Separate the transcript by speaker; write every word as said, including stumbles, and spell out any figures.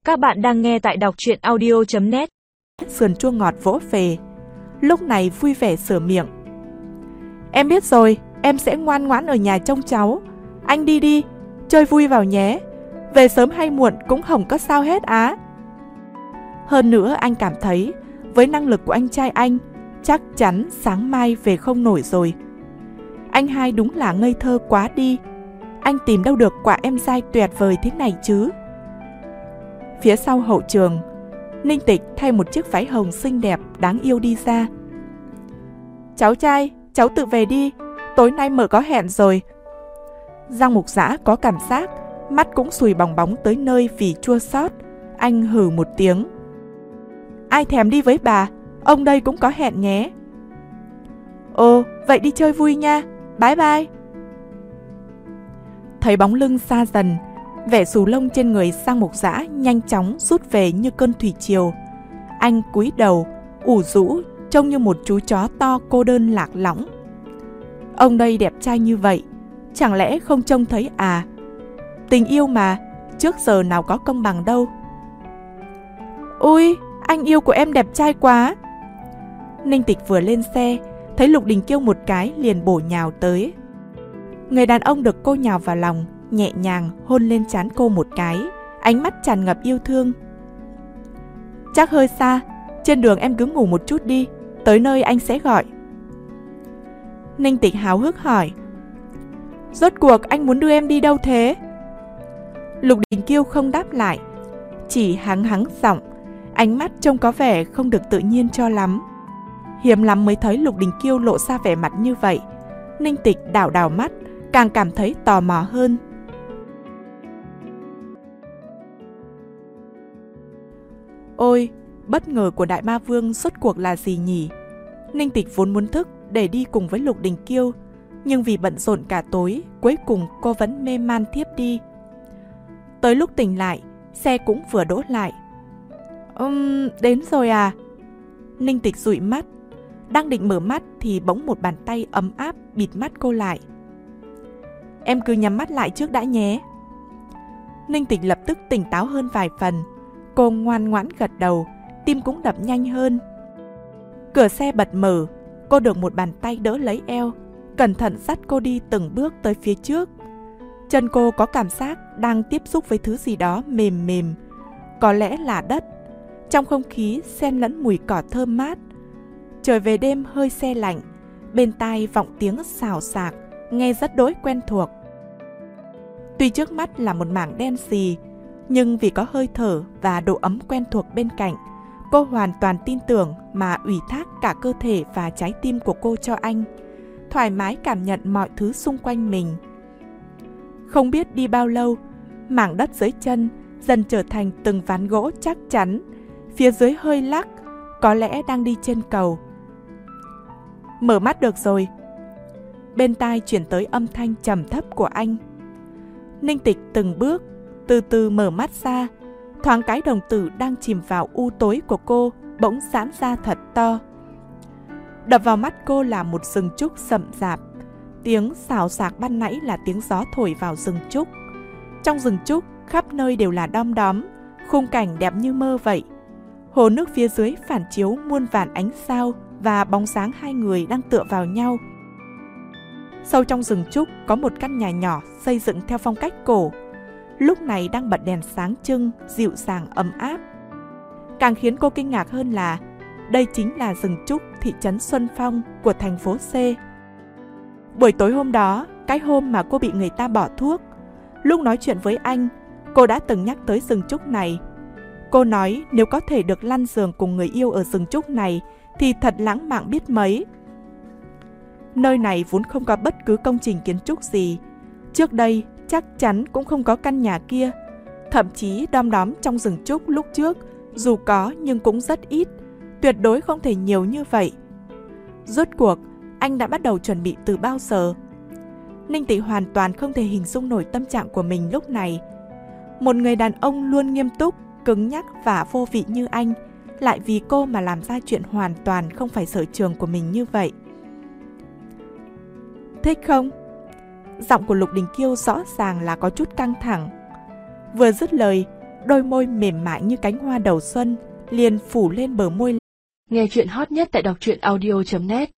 Speaker 1: Các bạn đang nghe tại đọc truyện audio chấm net.
Speaker 2: Sườn chua ngọt vỗ về, lúc này vui vẻ sửa miệng. Em biết rồi, em sẽ ngoan ngoãn ở nhà trông cháu. Anh đi đi, chơi vui vào nhé. Về sớm hay muộn cũng không có sao hết á. Hơn nữa anh cảm thấy với năng lực của anh trai anh, chắc chắn sáng mai về không nổi rồi. Anh hai đúng là ngây thơ quá đi. Anh tìm đâu được quả em dai tuyệt vời thế này chứ. Phía sau hậu trường, Ninh Tịch thay một chiếc váy hồng xinh đẹp đáng yêu đi ra. Cháu trai, cháu tự về đi, tối nay mở có hẹn rồi. Giang Mục Dã có cảm giác mắt cũng sùi bòng bóng tới nơi vì chua xót. Anh hừ một tiếng. Ai thèm đi với bà, ông đây cũng có hẹn nhé. Ồ, vậy đi chơi vui nha, bye bye. Thấy bóng lưng xa dần, vẻ xù lông trên người Giang Mục Dã nhanh chóng rút về như cơn thủy triều. Anh cúi đầu, ủ rũ, trông như một chú chó to cô đơn lạc lõng. Ông đây đẹp trai như vậy, chẳng lẽ không trông thấy à? Tình yêu mà, trước giờ nào có công bằng đâu. Ôi, anh yêu của em đẹp trai quá. Ninh Tịch vừa lên xe, thấy Lục Đình Kiêu một cái liền bổ nhào tới. Người đàn ông được cô nhào vào lòng, nhẹ nhàng hôn lên trán cô một cái, ánh mắt tràn ngập yêu thương. Chắc hơi xa, trên đường em cứ ngủ một chút đi, tới nơi anh sẽ gọi. Ninh Tịch háo hức hỏi, rốt cuộc anh muốn đưa em đi đâu thế? Lục Đình Kiêu không đáp lại, chỉ hắng hắng giọng, ánh mắt trông có vẻ không được tự nhiên cho lắm. Hiếm lắm mới thấy Lục Đình Kiêu lộ ra vẻ mặt như vậy. Ninh Tịch đảo đảo mắt, càng cảm thấy tò mò hơn. Ôi, bất ngờ của Đại Ma Vương rốt cuộc là gì nhỉ? Ninh Tịch vốn muốn thức để đi cùng với Lục Đình Kiêu, nhưng vì bận rộn cả tối, cuối cùng cô vẫn mê man thiếp đi. Tới lúc tỉnh lại, xe cũng vừa đỗ lại. Ừm, đến rồi à? Ninh Tịch dụi mắt. Đang định mở mắt thì bỗng một bàn tay ấm áp bịt mắt cô lại. Em cứ nhắm mắt lại trước đã nhé. Ninh Tịch lập tức tỉnh táo hơn vài phần. Cô ngoan ngoãn gật đầu, tim cũng đập nhanh hơn. Cửa xe bật mở, cô được một bàn tay đỡ lấy eo, cẩn thận dắt cô đi từng bước tới phía trước. Chân cô có cảm giác đang tiếp xúc với thứ gì đó mềm mềm, có lẽ là đất. Trong không khí xen lẫn mùi cỏ thơm mát. Trời về đêm hơi se lạnh, bên tai vọng tiếng xào xạc, nghe rất đỗi quen thuộc. Tuy trước mắt là một mảng đen xì, nhưng vì có hơi thở và độ ấm quen thuộc bên cạnh, cô hoàn toàn tin tưởng mà ủy thác cả cơ thể và trái tim của cô cho anh, thoải mái cảm nhận mọi thứ xung quanh mình. Không biết đi bao lâu, mảng đất dưới chân dần trở thành từng ván gỗ chắc chắn, phía dưới hơi lắc, có lẽ đang đi trên cầu. Mở mắt được rồi. Bên tai chuyển tới âm thanh trầm thấp của anh. Ninh Tịch từng bước, từ từ mở mắt ra, thoáng cái đồng tử đang chìm vào u tối của cô bỗng giãn ra thật to. Đập vào mắt cô là một rừng trúc rậm rạp. Tiếng xào xạc ban nãy là tiếng gió thổi vào rừng trúc. Trong rừng trúc khắp nơi đều là đom đóm, khung cảnh đẹp như mơ vậy. Hồ nước phía dưới phản chiếu muôn vàn ánh sao và bóng dáng hai người đang tựa vào nhau. Sâu trong rừng trúc có một căn nhà nhỏ xây dựng theo phong cách cổ, lúc này đang bật đèn sáng trưng, dịu dàng ấm áp. Càng khiến cô kinh ngạc hơn là đây chính là rừng trúc thị trấn Xuân Phong của thành phố C. Buổi tối hôm đó, cái hôm mà cô bị người ta bỏ thuốc, lúc nói chuyện với anh, cô đã từng nhắc tới rừng trúc này. Cô nói nếu có thể được lăn giường cùng người yêu ở rừng trúc này thì thật lãng mạn biết mấy. Nơi này vốn không có bất cứ công trình kiến trúc gì. Trước đây chắc chắn cũng không có căn nhà kia. Thậm chí đom đóm trong rừng trúc lúc trước, dù có nhưng cũng rất ít, tuyệt đối không thể nhiều như vậy. Rốt cuộc, anh đã bắt đầu chuẩn bị từ bao giờ? Ninh Tịch hoàn toàn không thể hình dung nổi tâm trạng của mình lúc này. Một người đàn ông luôn nghiêm túc, cứng nhắc và vô vị như anh, lại vì cô mà làm ra chuyện hoàn toàn không phải sở trường của mình như vậy. Thích không? Giọng của Lục Đình Kiêu rõ ràng là có chút căng thẳng. Vừa dứt lời, đôi môi mềm mại như cánh hoa đầu xuân liền phủ lên bờ môi.
Speaker 1: Nghe chuyện hot nhất tại đọc truyện audio chấm net.